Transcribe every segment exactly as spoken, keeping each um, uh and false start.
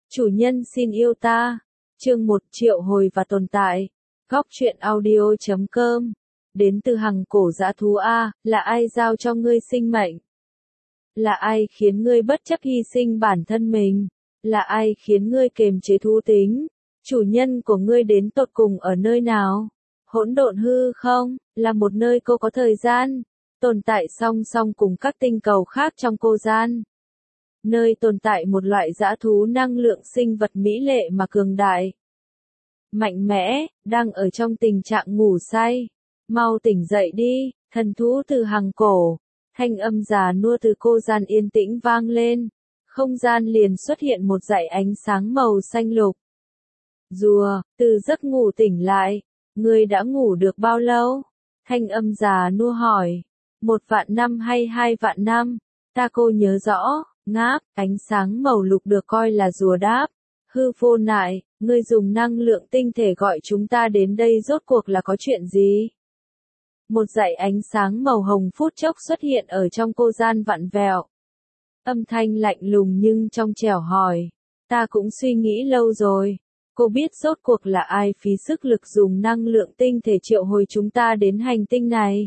Chủ nhân xin yêu ta. Chương một triệu hồi và tồn tại. Góc truyện audio chấm com. Đến từ hằng cổ dã thú A, là ai giao cho ngươi sinh mệnh? Là ai khiến ngươi bất chấp hy sinh bản thân mình? Là ai khiến ngươi kiềm chế thú tính? Chủ nhân của ngươi đến tột cùng ở nơi nào? Hỗn độn hư không, là một nơi cô có thời gian, tồn tại song song cùng các tinh cầu khác trong cô gian. Nơi tồn tại một loại dã thú năng lượng sinh vật mỹ lệ mà cường đại. Mạnh mẽ, đang ở trong tình trạng ngủ say. Mau tỉnh dậy đi, thần thú từ hằng cổ. Thanh âm già nua từ cô gian yên tĩnh vang lên. Không gian liền xuất hiện một dải ánh sáng màu xanh lục. Rùa, từ giấc ngủ tỉnh lại. Ngươi đã ngủ được bao lâu? Thanh âm già nua hỏi. Một vạn năm hay hai vạn năm? Ta cô nhớ rõ. Ngáp, ánh sáng màu lục được coi là rùa đáp. Hư vô nại, ngươi dùng năng lượng tinh thể gọi chúng ta đến đây rốt cuộc là có chuyện gì? Một dải ánh sáng màu hồng phút chốc xuất hiện ở trong cô gian vặn vẹo. Âm thanh lạnh lùng nhưng trong trẻo hỏi. Ta cũng suy nghĩ lâu rồi. Cô biết rốt cuộc là ai phí sức lực dùng năng lượng tinh thể triệu hồi chúng ta đến hành tinh này?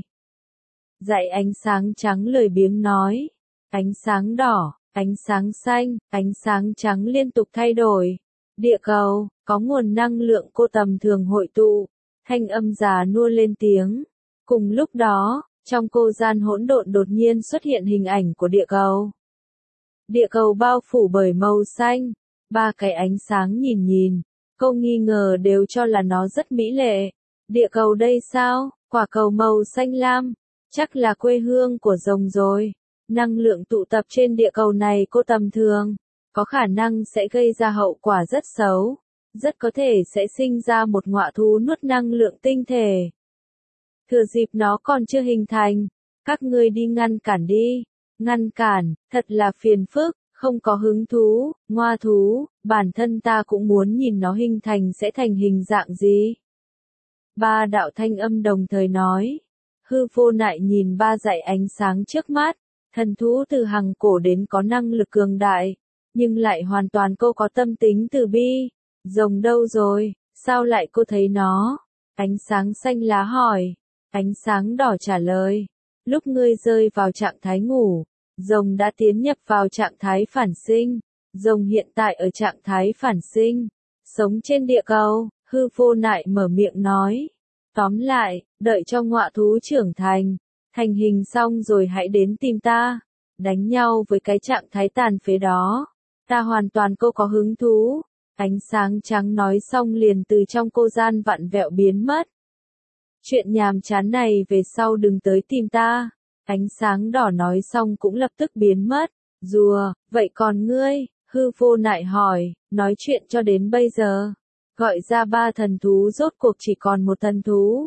Dải ánh sáng trắng lười biếng nói. Ánh sáng đỏ, ánh sáng xanh, ánh sáng trắng liên tục thay đổi. Địa cầu, có nguồn năng lượng cô tầm thường hội tụ. Thanh âm già nua lên tiếng. Cùng lúc đó, trong cô gian hỗn độn đột nhiên xuất hiện hình ảnh của địa cầu. Địa cầu bao phủ bởi màu xanh. Ba cái ánh sáng nhìn nhìn. Cô nghi ngờ đều cho là nó rất mỹ lệ. Địa cầu đây sao? Quả cầu màu xanh lam. Chắc là quê hương của rồng rồi. Năng lượng tụ tập trên địa cầu này cô tầm thường, có khả năng sẽ gây ra hậu quả rất xấu, rất có thể sẽ sinh ra một ngọa thú nuốt năng lượng tinh thể. Thừa dịp nó còn chưa hình thành, các ngươi đi ngăn cản đi, ngăn cản, thật là phiền phức, không có hứng thú, ngoa thú, bản thân ta cũng muốn nhìn nó hình thành sẽ thành hình dạng gì. Ba đạo thanh âm đồng thời nói, hư vô nại nhìn ba dải ánh sáng trước mắt. Thần thú từ hằng cổ đến có năng lực cường đại, nhưng lại hoàn toàn cô có tâm tính từ bi. Rồng đâu rồi, sao lại cô thấy nó? Ánh sáng xanh lá hỏi, ánh sáng đỏ trả lời. Lúc ngươi rơi vào trạng thái ngủ, rồng đã tiến nhập vào trạng thái phản sinh. Rồng hiện tại ở trạng thái phản sinh, sống trên địa cầu, hư vô nại mở miệng nói. Tóm lại, đợi cho ngọa thú trưởng thành. Thành hình xong rồi hãy đến tìm ta, đánh nhau với cái trạng thái tàn phế đó. Ta hoàn toàn cô có hứng thú. Ánh sáng trắng nói xong liền từ trong cô gian vặn vẹo biến mất. Chuyện nhàm chán này về sau đừng tới tìm ta. Ánh sáng đỏ nói xong cũng lập tức biến mất. Rùa, vậy còn ngươi? Hư vô nại hỏi, nói chuyện cho đến bây giờ. Gọi ra ba thần thú rốt cuộc chỉ còn một thần thú.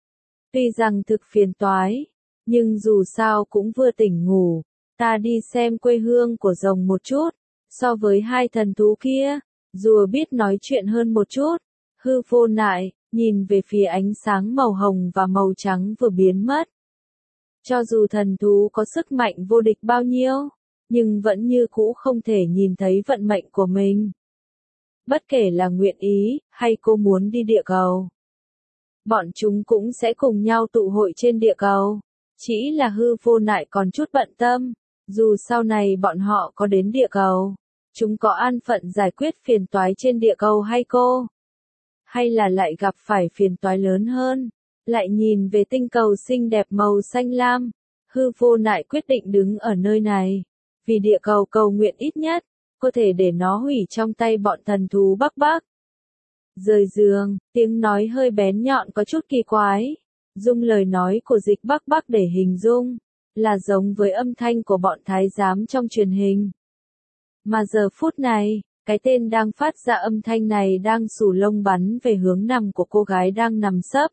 Tuy rằng thực phiền toái. Nhưng dù sao cũng vừa tỉnh ngủ, ta đi xem quê hương của rồng một chút, so với hai thần thú kia, rùa biết nói chuyện hơn một chút, hư vô nại, nhìn về phía ánh sáng màu hồng và màu trắng vừa biến mất. Cho dù thần thú có sức mạnh vô địch bao nhiêu, nhưng vẫn như cũ không thể nhìn thấy vận mệnh của mình. Bất kể là nguyện ý, hay cô muốn đi địa cầu, bọn chúng cũng sẽ cùng nhau tụ hội trên địa cầu. Chỉ là hư vô nại còn chút bận tâm, dù sau này bọn họ có đến địa cầu, chúng có an phận giải quyết phiền toái trên địa cầu hay cô? Hay là lại gặp phải phiền toái lớn hơn, lại nhìn về tinh cầu xinh đẹp màu xanh lam, hư vô nại quyết định đứng ở nơi này, vì địa cầu cầu nguyện ít nhất, có thể để nó hủy trong tay bọn thần thú Bắc Bắc. Rời giường, tiếng nói hơi bén nhọn có chút kỳ quái. Dung lời nói của Dịch Bắc Bắc để hình dung, là giống với âm thanh của bọn thái giám trong truyền hình. Mà giờ phút này, cái tên đang phát ra âm thanh này đang xù lông bắn về hướng nằm của cô gái đang nằm sấp.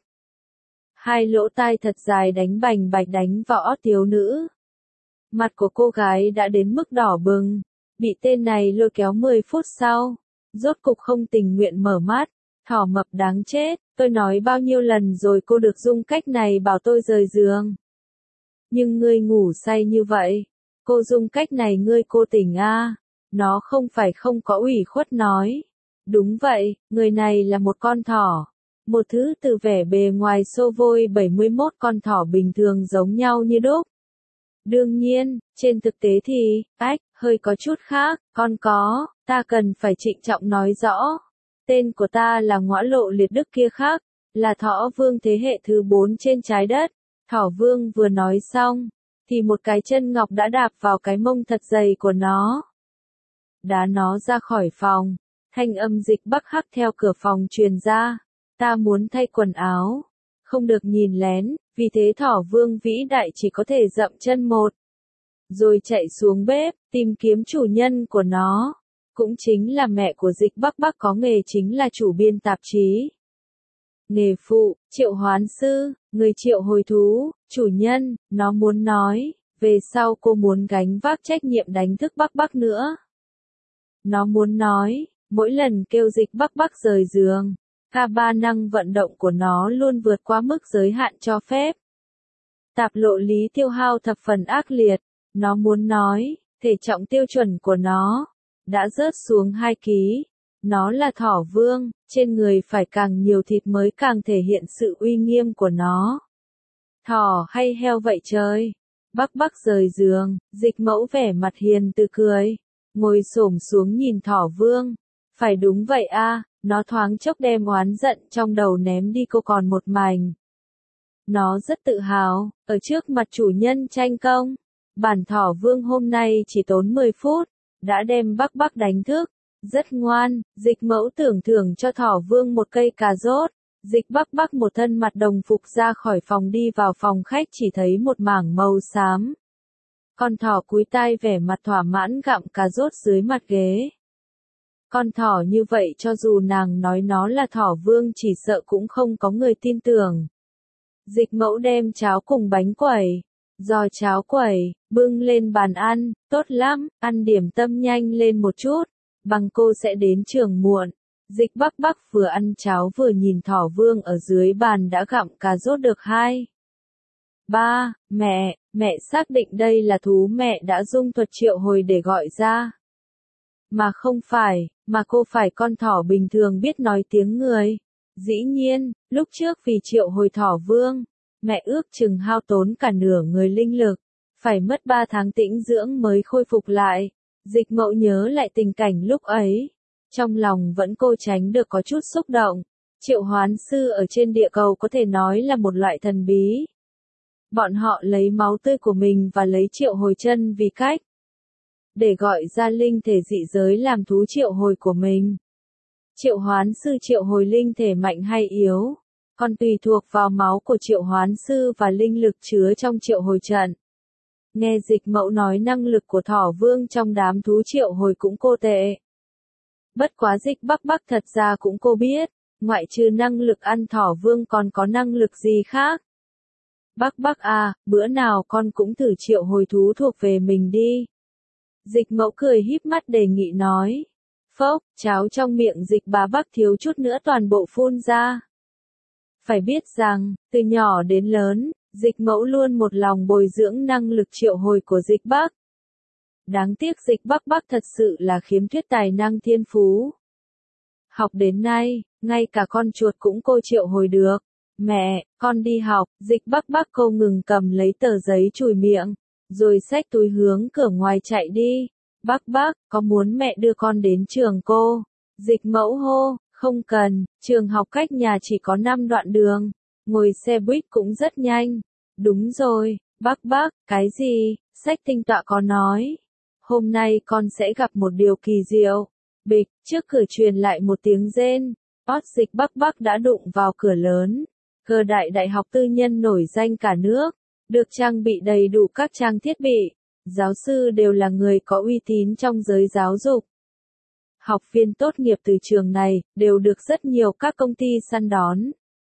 Hai lỗ tai thật dài đánh bành bạch đánh vào ót thiếu nữ. Mặt của cô gái đã đến mức đỏ bừng, bị tên này lôi kéo mười phút sau, rốt cục không tình nguyện mở mắt. Thỏ mập đáng chết, tôi nói bao nhiêu lần rồi cô được dùng cách này bảo tôi rời giường. Nhưng ngươi ngủ say như vậy, cô dùng cách này ngươi cô tỉnh a, Nó không phải không có ủy khuất nói. Đúng vậy, người này là một con thỏ. Một thứ từ vẻ bề ngoài xô vôi bảy mươi mốt con thỏ bình thường giống nhau như đúc. Đương nhiên, trên thực tế thì, ách, hơi có chút khác, con có, ta cần phải trịnh trọng nói rõ. Tên của ta là Ngõa Lộ Liệt Đức kia khác, là thỏ vương thế hệ thứ bốn trên trái đất. Thỏ vương vừa nói xong, thì một cái chân ngọc đã đạp vào cái mông thật dày của nó. Đá nó ra khỏi phòng, thanh âm Dịch Bắc Hắc theo cửa phòng truyền ra. Ta muốn thay quần áo, không được nhìn lén, vì thế thỏ vương vĩ đại chỉ có thể dậm chân một. Rồi chạy xuống bếp, tìm kiếm chủ nhân của nó. Cũng chính là mẹ của Dịch Bắc Bắc có nghề chính là chủ biên tạp chí. Nghề phụ, triệu hoán sư, người triệu hồi thú, chủ nhân, nó muốn nói, về sau cô muốn gánh vác trách nhiệm đánh thức Bắc Bắc nữa. Nó muốn nói, mỗi lần kêu Dịch Bắc Bắc rời giường, cả ba năng vận động của nó luôn vượt qua mức giới hạn cho phép. Tạp lộ lý tiêu hao thập phần ác liệt, nó muốn nói, thể trọng tiêu chuẩn của nó đã rớt xuống hai ký. Nó là thỏ vương, trên người phải càng nhiều thịt mới càng thể hiện sự uy nghiêm của nó. Thỏ hay heo vậy trời? Bắc Bắc rời giường, Dịch Mẫu vẻ mặt hiền từ cười, ngồi xổm xuống nhìn thỏ vương. Phải đúng vậy a, nó thoáng chốc đem oán giận trong đầu ném đi cô còn một mảnh. Nó rất tự hào, ở trước mặt chủ nhân tranh công. Bản thỏ vương hôm nay chỉ tốn mười phút, đã đem Bắc Bắc đánh thức. Rất ngoan, Dịch Mẫu tưởng thưởng cho thỏ vương một cây cà rốt. Dịch Bắc Bắc một thân mặt đồng phục ra khỏi phòng đi vào phòng khách chỉ thấy một mảng màu xám. Con thỏ cúi tai vẻ mặt thỏa mãn gặm cà rốt dưới mặt ghế. Con thỏ như vậy cho dù nàng nói nó là thỏ vương chỉ sợ cũng không có người tin tưởng. Dịch Mẫu đem cháo cùng bánh quẩy, giò cháo quẩy, bưng lên bàn ăn, tốt lắm, ăn điểm tâm nhanh lên một chút, bằng cô sẽ đến trường muộn. Dịch Bắc Bắc vừa ăn cháo vừa nhìn thỏ vương ở dưới bàn đã gặm cà rốt được hai. Ba, mẹ, mẹ xác định đây là thú mẹ đã dung thuật triệu hồi để gọi ra. Mà không phải, mà cô phải con thỏ bình thường biết nói tiếng người. Dĩ nhiên, lúc trước vì triệu hồi thỏ vương, mẹ ước chừng hao tốn cả nửa người linh lực, phải mất ba tháng tĩnh dưỡng mới khôi phục lại. Dịch Mẫu nhớ lại tình cảnh lúc ấy, trong lòng vẫn cô tránh được có chút xúc động. Triệu hoán sư ở trên địa cầu có thể nói là một loại thần bí. Bọn họ lấy máu tươi của mình và lấy triệu hồi chân vì cách để gọi ra linh thể dị giới làm thú triệu hồi của mình. Triệu hoán sư triệu hồi linh thể mạnh hay yếu, còn tùy thuộc vào máu của triệu hoán sư và linh lực chứa trong triệu hồi trận. Nghe Dịch Mẫu nói năng lực của thỏ vương trong đám thú triệu hồi cũng cô tệ. Bất quá Dịch Bắc Bắc thật ra cũng cô biết, ngoại trừ năng lực ăn thỏ vương còn có năng lực gì khác. Bắc Bắc à, bữa nào con cũng thử triệu hồi thú thuộc về mình đi. Dịch Mẫu cười híp mắt đề nghị nói. Phốc, cháo trong miệng Dịch bà Bắc thiếu chút nữa toàn bộ phun ra. Phải biết rằng, từ nhỏ đến lớn, Dịch Mẫu luôn một lòng bồi dưỡng năng lực triệu hồi của Dịch Bắc. Đáng tiếc Dịch Bắc Bắc thật sự là khiếm khuyết tài năng thiên phú. Học đến nay, ngay cả con chuột cũng cô triệu hồi được. Mẹ, con đi học, Dịch Bắc Bắc cô ngừng cầm lấy tờ giấy chùi miệng, rồi xách túi hướng cửa ngoài chạy đi. Bắc Bắc, có muốn mẹ đưa con đến trường cô? Dịch Mẫu hô, không cần, trường học cách nhà chỉ có năm đoạn đường, ngồi xe buýt cũng rất nhanh. Đúng rồi, Bắc Bắc, cái gì? Sách tinh tọa có nói. Hôm nay con sẽ gặp một điều kỳ diệu. Bịch, trước cửa truyền lại một tiếng rên. Ót Dịch Bắc Bắc đã đụng vào cửa lớn. Cơ đại đại học tư nhân nổi danh cả nước, được trang bị đầy đủ các trang thiết bị. Giáo sư đều là người có uy tín trong giới giáo dục. Học viên tốt nghiệp từ trường này, đều được rất nhiều các công ty săn đón.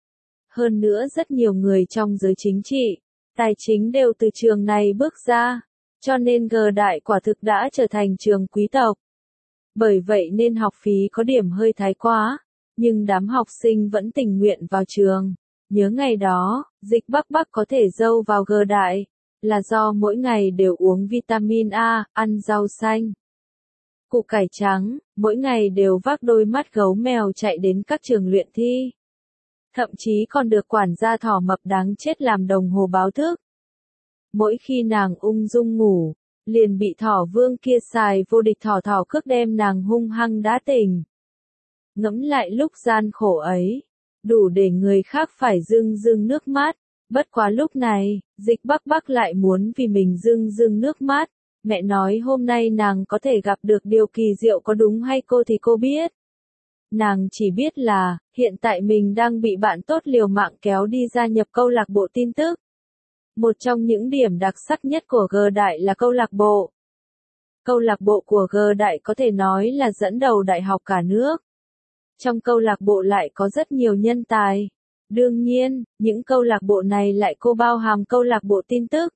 Hơn nữa rất nhiều người trong giới chính trị, tài chính đều từ trường này bước ra. Cho nên G Đại quả thực đã trở thành trường quý tộc. Bởi vậy nên học phí có điểm hơi thái quá, nhưng đám học sinh vẫn tình nguyện vào trường. Nhớ ngày đó, Dịch Bắc Bắc có thể dâu vào G Đại, là do mỗi ngày đều uống vitamin A, ăn rau xanh. Củ cải trắng, mỗi ngày đều vác đôi mắt gấu mèo chạy đến các trường luyện thi. Thậm chí còn được quản gia thỏ mập đáng chết làm đồng hồ báo thức. Mỗi khi nàng ung dung ngủ, liền bị thỏ vương kia xài vô địch thỏ thỏ cước đem nàng hung hăng đá tỉnh. Ngẫm lại lúc gian khổ ấy, đủ để người khác phải rưng rưng nước mắt. Bất quá lúc này, Dịch Bắc Bắc lại muốn vì mình rưng rưng nước mắt. Mẹ nói hôm nay nàng có thể gặp được điều kỳ diệu có đúng hay cô thì cô biết. Nàng chỉ biết là, hiện tại mình đang bị bạn tốt liều mạng kéo đi gia nhập câu lạc bộ tin tức. Một trong những điểm đặc sắc nhất của G Đại là câu lạc bộ. Câu lạc bộ của G Đại có thể nói là dẫn đầu đại học cả nước. Trong câu lạc bộ lại có rất nhiều nhân tài. Đương nhiên, những câu lạc bộ này lại cô bao hàm câu lạc bộ tin tức.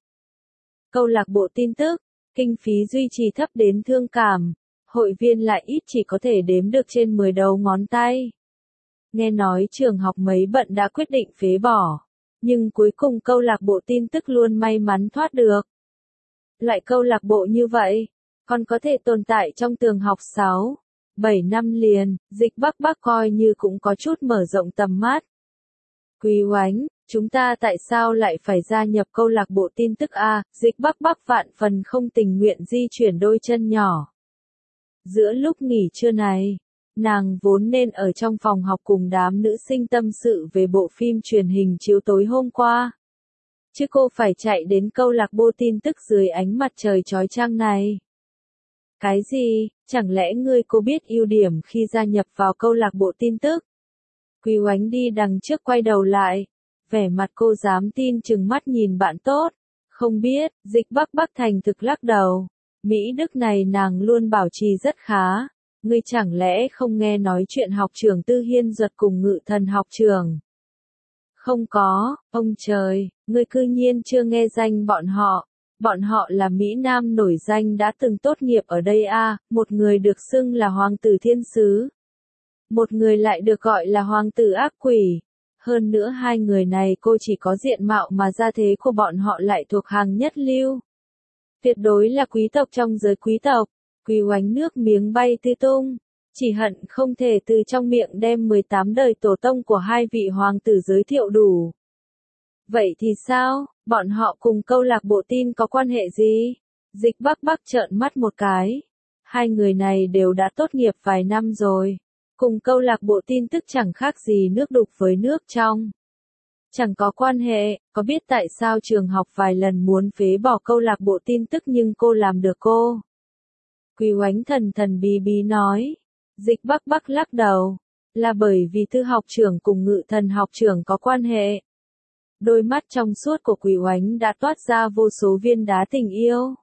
Câu lạc bộ tin tức, kinh phí duy trì thấp đến thương cảm, hội viên lại ít chỉ có thể đếm được trên mười đầu ngón tay. Nghe nói trường học mấy bận đã quyết định phế bỏ, nhưng cuối cùng câu lạc bộ tin tức luôn may mắn thoát được. Loại câu lạc bộ như vậy, còn có thể tồn tại trong trường học sáu, bảy năm liền, Dịch Bắc Bắc coi như cũng có chút mở rộng tầm mắt. Quý oánh, chúng ta tại sao lại phải gia nhập câu lạc bộ tin tức a? Dịch Bắc Bắc vạn phần không tình nguyện di chuyển đôi chân nhỏ. Giữa lúc nghỉ trưa này, nàng vốn nên ở trong phòng học cùng đám nữ sinh tâm sự về bộ phim truyền hình chiếu tối hôm qua. Chứ cô phải chạy đến câu lạc bộ tin tức dưới ánh mặt trời chói chang này. Cái gì, chẳng lẽ ngươi cô biết ưu điểm khi gia nhập vào câu lạc bộ tin tức? Quý oánh đi đằng trước quay đầu lại, vẻ mặt cô dám tin chừng mắt nhìn bạn tốt. Không biết, Dịch Bắc Bắc thành thực lắc đầu. Mỹ Đức này nàng luôn bảo trì rất khá. Ngươi chẳng lẽ không nghe nói chuyện học trường Tư Hiên Duật cùng Ngự Thần học trường? Không có, ông trời, ngươi cư nhiên chưa nghe danh bọn họ. Bọn họ là Mỹ Nam nổi danh đã từng tốt nghiệp ở đây a, một người được xưng là Hoàng tử Thiên Sứ. Một người lại được gọi là Hoàng tử Ác Quỷ. Hơn nữa hai người này cô chỉ có diện mạo mà gia thế của bọn họ lại thuộc hàng nhất lưu. Tuyệt đối là quý tộc trong giới quý tộc. Quý oánh nước miếng bay tứ tung. Chỉ hận không thể từ trong miệng đem mười tám đời tổ tông của hai vị hoàng tử giới thiệu đủ. Vậy thì sao, bọn họ cùng câu lạc bộ tin có quan hệ gì? Dịch Bắc Bắc trợn mắt một cái. Hai người này đều đã tốt nghiệp vài năm rồi. Cùng câu lạc bộ tin tức chẳng khác gì nước đục với nước trong. Chẳng có quan hệ, có biết tại sao trường học vài lần muốn phế bỏ câu lạc bộ tin tức nhưng cô làm được cô? Quý oánh thần thần bí bí nói. Dịch Bắc Bắc lắc đầu. Là bởi vì Thư học trưởng cùng Ngự Thần học trưởng có quan hệ. Đôi mắt trong suốt của Quý oánh đã toát ra vô số viên đá tình yêu.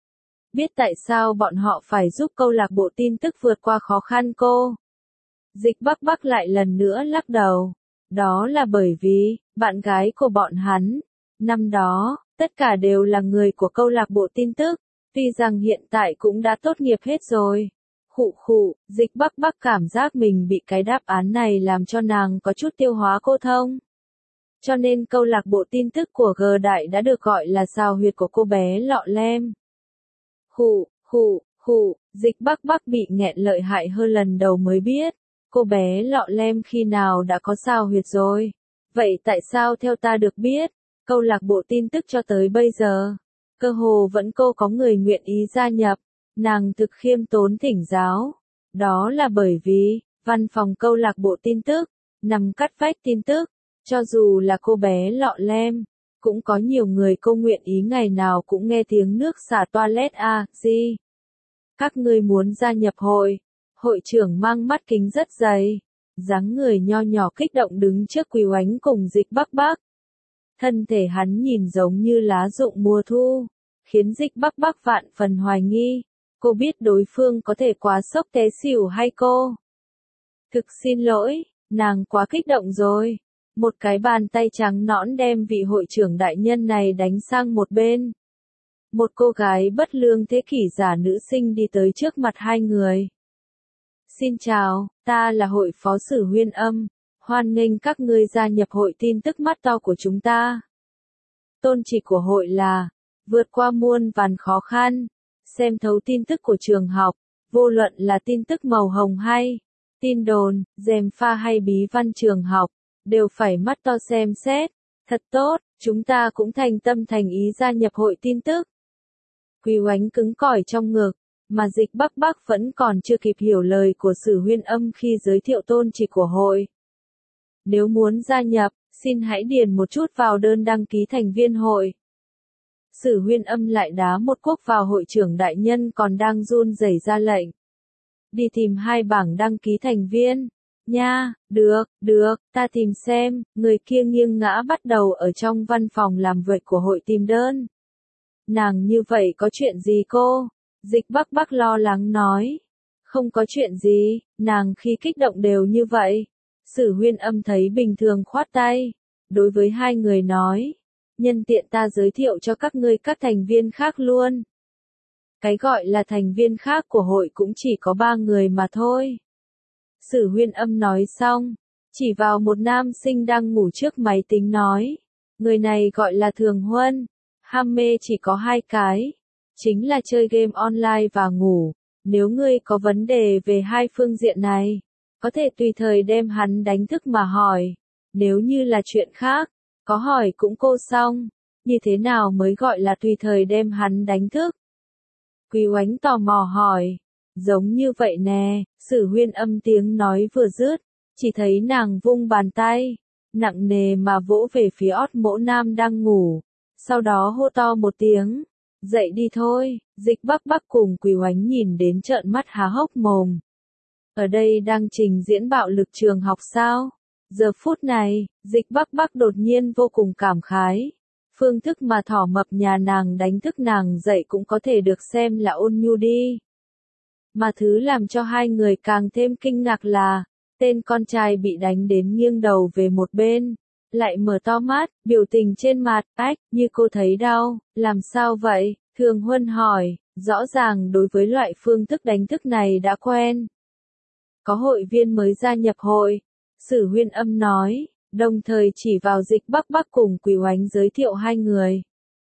Biết tại sao bọn họ phải giúp câu lạc bộ tin tức vượt qua khó khăn cô? Dịch Bắc Bắc lại lần nữa lắc đầu. Đó là bởi vì, bạn gái của bọn hắn, năm đó, tất cả đều là người của câu lạc bộ tin tức, tuy rằng hiện tại cũng đã tốt nghiệp hết rồi. Khụ khụ, Dịch Bắc Bắc cảm giác mình bị cái đáp án này làm cho nàng có chút tiêu hóa cô thông. Cho nên câu lạc bộ tin tức của G Đại đã được gọi là xào huyệt của cô bé lọ lem. Khụ, khụ, khụ, Dịch Bắc Bắc bị nghẹn lợi hại hơn lần đầu mới biết. Cô bé lọ lem khi nào đã có xào huyệt rồi? Vậy tại sao theo ta được biết, câu lạc bộ tin tức cho tới bây giờ, cơ hồ vẫn cô có người nguyện ý gia nhập, nàng thực khiêm tốn thỉnh giáo. Đó là bởi vì, văn phòng câu lạc bộ tin tức, nằm cắt vách tin tức, cho dù là cô bé lọ lem, cũng có nhiều người cô nguyện ý ngày nào cũng nghe tiếng nước xả toilet a, gì? Các ngươi muốn gia nhập hội? Hội trưởng mang mắt kính rất dày, dáng người nho nhỏ kích động đứng trước Quý oánh cùng Dịch Bắc Bắc. Thân thể hắn nhìn giống như lá rụng mùa thu, khiến Dịch Bắc Bắc vạn phần hoài nghi. Cô biết đối phương có thể quá sốc té xỉu hay cô? Thực xin lỗi, nàng quá kích động rồi. Một cái bàn tay trắng nõn đem vị hội trưởng đại nhân này đánh sang một bên. Một cô gái bất lương thế kỷ giả nữ sinh đi tới trước mặt hai người. Xin chào, ta là hội phó sử Huyên Âm, hoan nghênh các ngươi gia nhập hội tin tức mắt to của chúng ta. Tôn chỉ của hội là, vượt qua muôn vàn khó khăn, xem thấu tin tức của trường học, Vô luận là tin tức màu hồng hay tin đồn, gièm pha hay bí văn trường học, đều phải mắt to xem xét. Thật tốt, chúng ta cũng thành tâm thành ý gia nhập hội tin tức. Quý Oánh cứng cỏi trong ngực, mà Dịch Bắc Bắc vẫn còn chưa kịp hiểu lời của Sử Huyên Âm khi giới thiệu tôn chỉ của hội. Nếu muốn gia nhập, xin hãy điền một chút vào đơn đăng ký thành viên hội. Sử Huyên Âm lại đá một cuốc vào hội trưởng đại nhân còn đang run rẩy ra lệnh. Đi tìm hai bảng đăng ký thành viên. Nha, được, được, ta tìm xem. Người kia nghiêng ngã bắt đầu ở trong văn phòng làm việc của hội tìm đơn. Nàng như vậy có chuyện gì cô? Dịch Bắc Bắc lo lắng nói. Không có chuyện gì, nàng khi kích động đều như vậy. Sử Huyên Âm thấy bình thường khoát tay. Đối với hai người nói. Nhân tiện ta giới thiệu cho các ngươi các thành viên khác luôn. Cái gọi là thành viên khác của hội cũng chỉ có ba người mà thôi. Sử Huyên Âm nói xong, chỉ vào một nam sinh đang ngủ trước máy tính nói. Người này gọi là Thường Huân, ham mê chỉ có hai cái, chính là chơi game online và ngủ. Nếu ngươi có vấn đề về hai phương diện này, có thể tùy thời đem hắn đánh thức mà hỏi. Nếu như là chuyện khác, có hỏi cũng cô xong, như thế nào mới gọi là tùy thời đem hắn đánh thức? Quý Oánh tò mò hỏi, giống như vậy nè. Sử Huyên Âm tiếng nói vừa dứt, chỉ thấy nàng vung bàn tay, nặng nề mà vỗ về phía ót mỗ nam đang ngủ, sau đó hô to một tiếng, dậy đi thôi. Dịch Bắc Bắc cùng Quý Oánh nhìn đến trợn mắt há hốc mồm. Ở đây đang trình diễn bạo lực trường học sao? Giờ phút này, Dịch Bắc Bắc đột nhiên vô cùng cảm khái. Phương thức mà thỏ mập nhà nàng đánh thức nàng dậy cũng có thể được xem là ôn nhu đi. Mà thứ làm cho hai người càng thêm kinh ngạc là, tên con trai bị đánh đến nghiêng đầu về một bên, lại mở to mắt, biểu tình trên mặt, ách, như cô thấy đau, làm sao vậy? Thường Huân hỏi, rõ ràng đối với loại phương thức đánh thức này đã quen. Có hội viên mới gia nhập hội, Sử Huyên Âm nói, đồng thời chỉ vào Dịch Bắc Bắc cùng Quý Oánh giới thiệu hai người.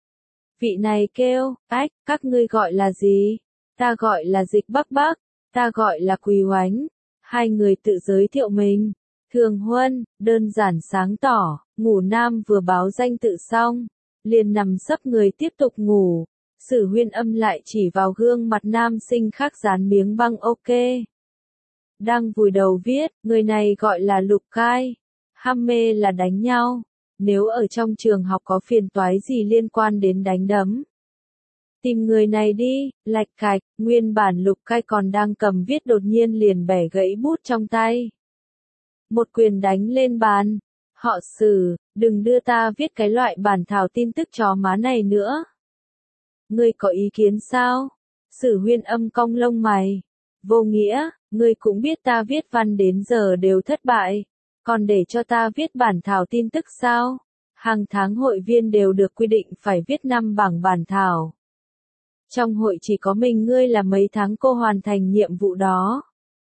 Vị này kêu, ách, các ngươi gọi là gì? Ta gọi là Dịch Bắc Bắc, ta gọi là Quý Oánh. Hai người tự giới thiệu mình. Thường Huân, đơn giản sáng tỏ, ngủ nam vừa báo danh tự xong, liền nằm sấp người tiếp tục ngủ. Sử Huyên Âm lại chỉ vào gương mặt nam sinh khác dán miếng băng ok. Đang vùi đầu viết, người này gọi là Lục Cai. Ham mê là đánh nhau. Nếu ở trong trường học có phiền toái gì liên quan đến đánh đấm, tìm người này đi. Lạch cạch, nguyên bản Lục Cai còn đang cầm viết đột nhiên liền bẻ gãy bút trong tay. Một quyền đánh lên bàn. Họ Sử, đừng đưa ta viết cái loại bản thảo tin tức chó má này nữa. Ngươi có ý kiến sao? Sử Huyên Âm cong lông mày. Vô nghĩa, ngươi cũng biết ta viết văn đến giờ đều thất bại. Còn để cho ta viết bản thảo tin tức sao? Hàng tháng hội viên đều được quy định phải viết năm bảng bản thảo. Trong hội chỉ có mình ngươi là mấy tháng cô hoàn thành nhiệm vụ đó.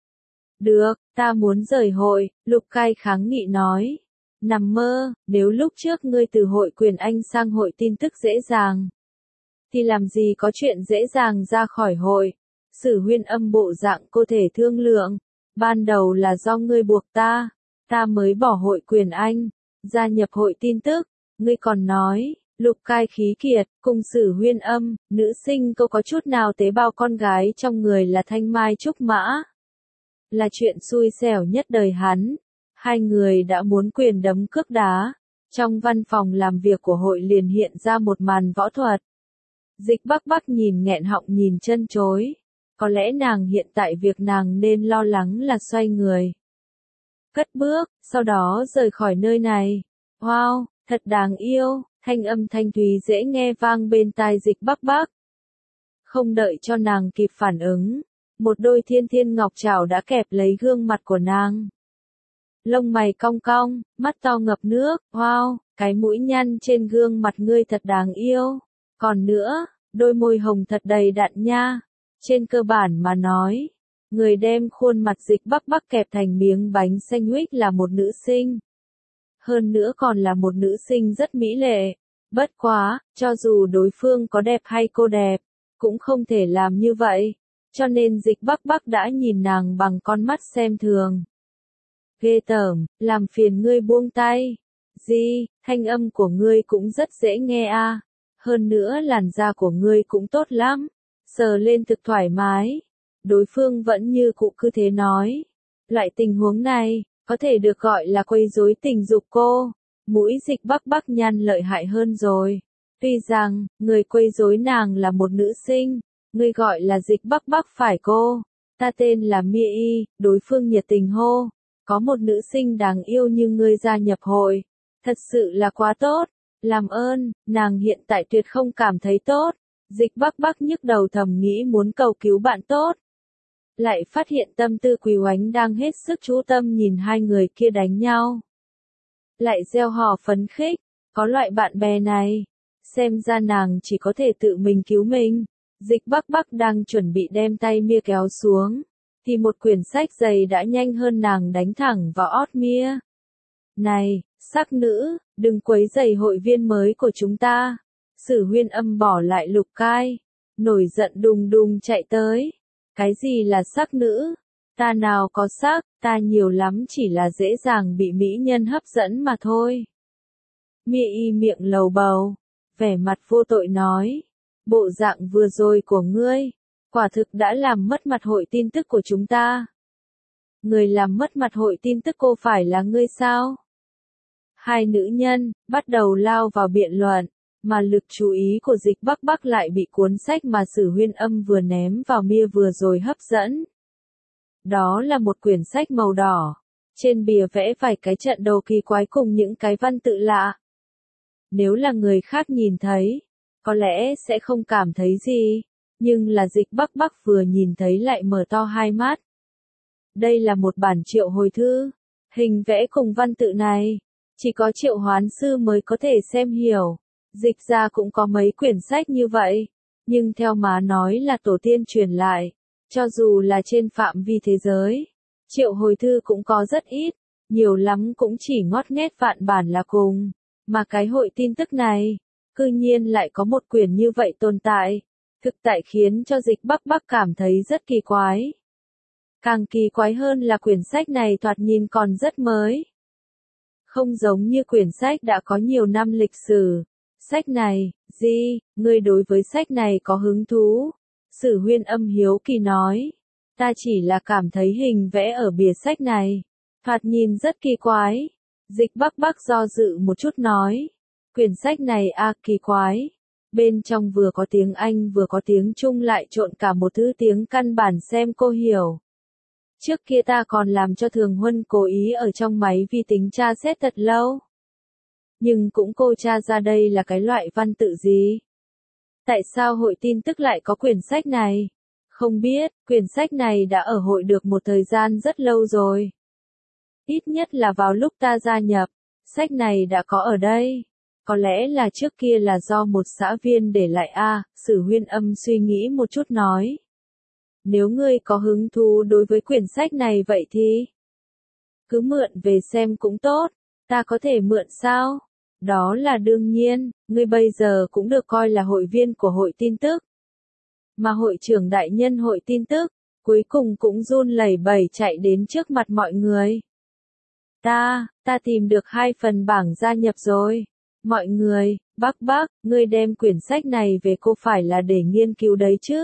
Được, ta muốn rời hội, Lục Cai kháng nghị nói. Nằm mơ, nếu lúc trước ngươi từ hội Quyền Anh sang hội tin tức dễ dàng, thì làm gì có chuyện dễ dàng ra khỏi hội. Sử Huyên Âm bộ dạng cô thể thương lượng. Ban đầu là do ngươi buộc ta, ta mới bỏ hội Quyền Anh, gia nhập hội tin tức. Ngươi còn nói, Lục Cai khí kiệt, cùng Sử Huyên Âm, nữ sinh cô có chút nào tế bào con gái trong người là thanh mai trúc mã. Là chuyện xui xẻo nhất đời hắn. Hai người đã muốn quyền đấm cước đá. Trong văn phòng làm việc của hội liền hiện ra một màn võ thuật. Dịch Bắc Bắc nhìn nghẹn họng nhìn chân chối. Có lẽ nàng hiện tại việc nàng nên lo lắng là xoay người, cất bước, sau đó rời khỏi nơi này. Wow, thật đáng yêu, thanh âm thanh thúy dễ nghe vang bên tai Dịch Bắc Bắc. Không đợi cho nàng kịp phản ứng, một đôi thiên thiên ngọc trảo đã kẹp lấy gương mặt của nàng. Lông mày cong cong, mắt to ngập nước, wow, cái mũi nhăn trên gương mặt ngươi thật đáng yêu. Còn nữa, đôi môi hồng thật đầy đặn nha. Trên cơ bản mà nói, người đem khuôn mặt Dịch Bắc Bắc kẹp thành miếng bánh sandwich là một nữ sinh. Hơn nữa còn là một nữ sinh rất mỹ lệ. Bất quá, cho dù đối phương có đẹp hay cô đẹp, cũng không thể làm như vậy. cho nên Dịch Bắc Bắc đã nhìn nàng bằng con mắt xem thường. Ghê tởm, làm phiền ngươi buông tay. Gì, thanh âm của ngươi cũng rất dễ nghe a. Hơn nữa làn da của ngươi cũng tốt lắm. Sờ lên thực thoải mái. Đối phương vẫn như cụ cứ thế nói. Loại tình huống này, có thể được gọi là quấy rối tình dục cô. Mũi Dịch Bắc Bắc nhăn lợi hại hơn rồi. Tuy rằng, người quấy rối nàng là một nữ sinh. Ngươi gọi là Dịch Bắc Bắc phải cô. Ta tên là Mia Y, đối phương nhiệt tình hô. Có một nữ sinh đáng yêu như ngươi gia nhập hội. Thật sự là quá tốt. Làm ơn, nàng hiện tại tuyệt không cảm thấy tốt. Dịch Bắc Bắc nhức đầu thầm nghĩ muốn cầu cứu bạn tốt. Lại phát hiện tâm tư Quý Oánh đang hết sức chú tâm nhìn hai người kia đánh nhau. Lại reo hò phấn khích, có loại bạn bè này. Xem ra nàng chỉ có thể tự mình cứu mình. Dịch Bắc Bắc đang chuẩn bị đem tay Mia kéo xuống. Thì một quyển sách dày đã nhanh hơn nàng đánh thẳng vào ót Mia. Này, sắc nữ, đừng quấy rầy hội viên mới của chúng ta. Sử Huyên Âm bỏ lại lục cai. Nổi giận đùng đùng chạy tới. Cái gì là sắc nữ? Ta nào có sắc, ta nhiều lắm chỉ là dễ dàng bị mỹ nhân hấp dẫn mà thôi. Mia Y miệng lầu bầu. Vẻ mặt vô tội nói. Bộ dạng vừa rồi của ngươi, quả thực đã làm mất mặt hội tin tức của chúng ta. Người làm mất mặt hội tin tức cô phải là ngươi sao? Hai nữ nhân, bắt đầu lao vào biện luận, mà lực chú ý của Dịch Bắc Bắc lại bị cuốn sách mà Sử Huyên Âm vừa ném vào Mia vừa rồi hấp dẫn. Đó là một quyển sách màu đỏ, trên bìa vẽ vài cái trận đồ kỳ quái cùng những cái văn tự lạ. Nếu là người khác nhìn thấy, có lẽ sẽ không cảm thấy gì, nhưng là Dịch Bắc Bắc vừa nhìn thấy lại mở to hai mắt. Đây là một bản triệu hồi thư, hình vẽ cùng văn tự này, chỉ có triệu hoán sư mới có thể xem hiểu. Dịch ra cũng có mấy quyển sách như vậy, nhưng theo má nói là tổ tiên truyền lại, cho dù là trên phạm vi thế giới, triệu hồi thư cũng có rất ít, nhiều lắm cũng chỉ ngót nghét vạn bản là cùng, mà cái hội tin tức này, cư nhiên lại có một quyển như vậy tồn tại, thực tại khiến cho Dịch Bắc Bắc cảm thấy rất kỳ quái. Càng kỳ quái hơn là quyển sách này thoạt nhìn còn rất mới. Không giống như quyển sách đã có nhiều năm lịch sử. Sách này, gì, ngươi đối với sách này có hứng thú? Sử Huyên Âm hiếu kỳ nói. Ta chỉ là cảm thấy hình vẽ ở bìa sách này, thoạt nhìn rất kỳ quái. Dịch Bắc Bắc do dự một chút nói. Quyển sách này a à, kỳ quái. Bên trong vừa có tiếng Anh vừa có tiếng Trung lại trộn cả một thứ tiếng căn bản xem cô hiểu. Trước kia ta còn làm cho Thường Huân cố ý ở trong máy vi tính tra xét thật lâu. Nhưng cũng cô tra ra đây là cái loại văn tự gì? Tại sao hội tin tức lại có quyển sách này? Không biết, quyển sách này đã ở hội được một thời gian rất lâu rồi. Ít nhất là vào lúc ta gia nhập, sách này đã có ở đây. Có lẽ là trước kia là do một xã viên để lại a, à, Sử Huyên Âm suy nghĩ một chút nói. Nếu ngươi có hứng thú đối với quyển sách này vậy thì cứ mượn về xem cũng tốt, ta có thể mượn sao? Đó là đương nhiên, ngươi bây giờ cũng được coi là hội viên của hội tin tức. Mà hội trưởng đại nhân hội tin tức, cuối cùng cũng run lẩy bẩy chạy đến trước mặt mọi người. Ta, ta tìm được hai phần bảng gia nhập rồi. Mọi người, Bắc Bắc, ngươi đem quyển sách này về cô phải là để nghiên cứu đấy chứ?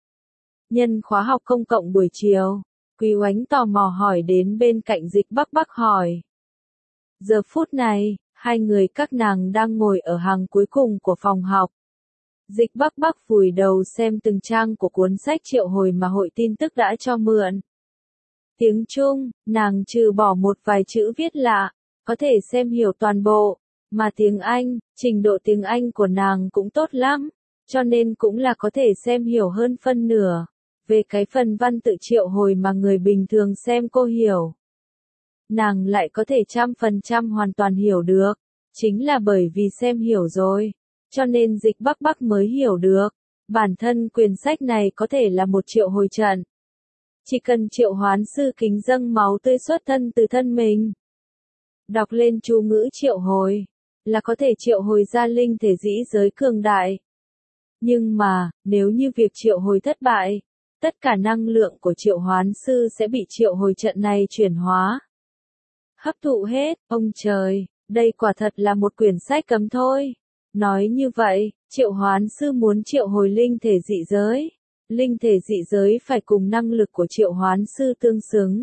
Nhân khóa học công cộng buổi chiều, Quý Oánh tò mò hỏi đến bên cạnh Dịch Bắc Bắc hỏi. Giờ phút này, hai người các nàng đang ngồi ở hàng cuối cùng của phòng học. Dịch Bắc Bắc vùi đầu xem từng trang của cuốn sách triệu hồi mà hội tin tức đã cho mượn. Tiếng Trung, nàng trừ bỏ một vài chữ viết lạ, có thể xem hiểu toàn bộ, mà tiếng Anh, trình độ tiếng Anh của nàng cũng tốt lắm, cho nên cũng là có thể xem hiểu hơn phân nửa. Về cái phần văn tự triệu hồi mà người bình thường xem cô hiểu, nàng lại có thể trăm phần trăm hoàn toàn hiểu được, chính là bởi vì xem hiểu rồi, cho nên Dịch Bắc Bắc mới hiểu được, bản thân quyển sách này có thể là một triệu hồi trận. Chỉ cần triệu hoán sư kính dâng máu tươi xuất thân từ thân mình, đọc lên chú ngữ triệu hồi, là có thể triệu hồi ra linh thể dĩ giới cường đại. Nhưng mà, nếu như việc triệu hồi thất bại, tất cả năng lượng của triệu hoán sư sẽ bị triệu hồi trận này chuyển hóa. Hấp thụ hết, ông trời, đây quả thật là một quyển sách cấm thôi. Nói như vậy, triệu hoán sư muốn triệu hồi linh thể dị giới. Linh thể dị giới phải cùng năng lực của triệu hoán sư tương xứng.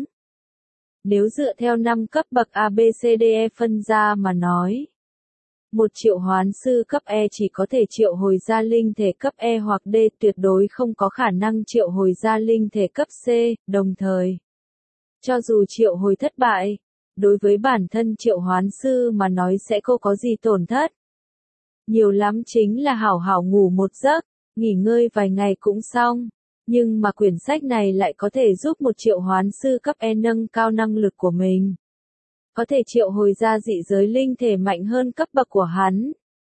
Nếu dựa theo năm cấp bậc A B C D E phân ra mà nói, một triệu hoán sư cấp E chỉ có thể triệu hồi ra linh thể cấp E hoặc D, tuyệt đối không có khả năng triệu hồi ra linh thể cấp C, đồng thời. Cho dù triệu hồi thất bại, đối với bản thân triệu hoán sư mà nói sẽ không có gì tổn thất. Nhiều lắm chính là hảo hảo ngủ một giấc, nghỉ ngơi vài ngày cũng xong. Nhưng mà quyển sách này lại có thể giúp một triệu hoán sư cấp E nâng cao năng lực của mình. Có thể triệu hồi ra dị giới linh thể mạnh hơn cấp bậc của hắn.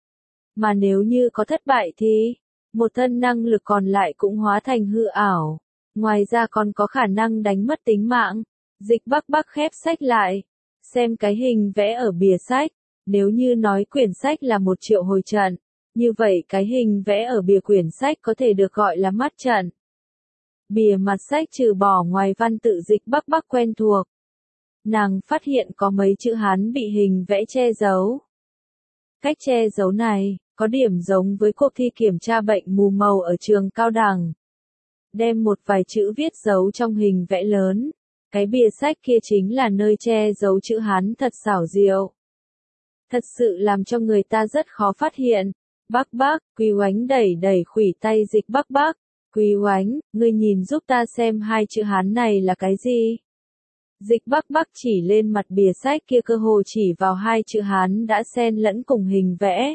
Mà nếu như có thất bại thì, một thân năng lực còn lại cũng hóa thành hư ảo. Ngoài ra còn có khả năng đánh mất tính mạng. Dịch Bắc Bắc khép sách lại. Xem cái hình vẽ ở bìa sách. Nếu như nói quyển sách là một triệu hồi trận, như vậy cái hình vẽ ở bìa quyển sách có thể được gọi là mắt trận. Bìa mặt sách trừ bỏ ngoài văn tự Dịch Bắc Bắc quen thuộc. Nàng phát hiện có mấy chữ Hán bị hình vẽ che giấu. Cách che giấu này, có điểm giống với cuộc thi kiểm tra bệnh mù màu ở trường cao đẳng. Đem một vài chữ viết giấu trong hình vẽ lớn. Cái bìa sách kia chính là nơi che giấu chữ Hán thật xảo diệu. Thật sự làm cho người ta rất khó phát hiện. Bắc Bắc, Quý Oánh đẩy đẩy khuỷu tay Dịch Bắc Bắc. Quý Oánh, ngươi nhìn giúp ta xem hai chữ Hán này là cái gì? Dịch Bắc Bắc chỉ lên mặt bìa sách kia, cơ hồ chỉ vào hai chữ Hán đã xen lẫn cùng hình vẽ.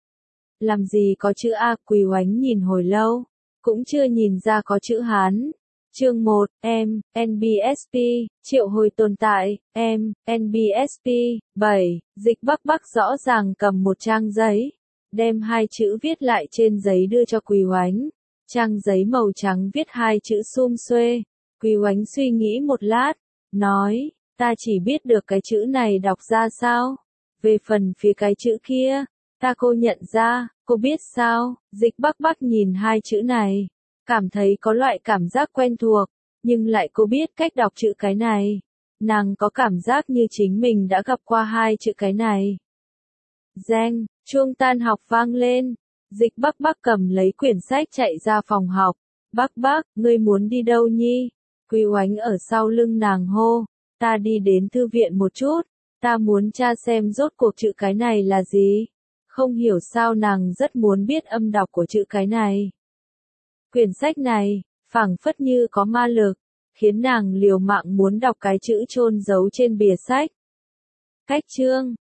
Làm gì có chữ A? Quý Oánh nhìn hồi lâu, cũng chưa nhìn ra có chữ Hán. Chương một, em, N B S P, triệu hồi tồn tại, em, N B S P, bảy, Dịch Bắc Bắc rõ ràng cầm một trang giấy, đem hai chữ viết lại trên giấy đưa cho Quý Oánh. Trang giấy màu trắng viết hai chữ sum xuê. Quý Oánh suy nghĩ một lát, nói, ta chỉ biết được cái chữ này đọc ra sao? Về phần phía cái chữ kia, ta cô nhận ra, cô biết sao? Dịch Bắc Bắc nhìn hai chữ này, cảm thấy có loại cảm giác quen thuộc, nhưng lại cô biết cách đọc chữ cái này. Nàng có cảm giác như chính mình đã gặp qua hai chữ cái này. Reng, chuông tan học vang lên. Dịch Bắc Bắc cầm lấy quyển sách chạy ra phòng học. Bắc Bắc, ngươi muốn đi đâu nhi? Quý Oánh ở sau lưng nàng hô. Ta đi đến thư viện một chút. Ta muốn tra xem rốt cuộc chữ cái này là gì. Không hiểu sao nàng rất muốn biết âm đọc của chữ cái này. Quyển sách này, phảng phất như có ma lực, khiến nàng liều mạng muốn đọc cái chữ chôn giấu trên bìa sách. Cách chương,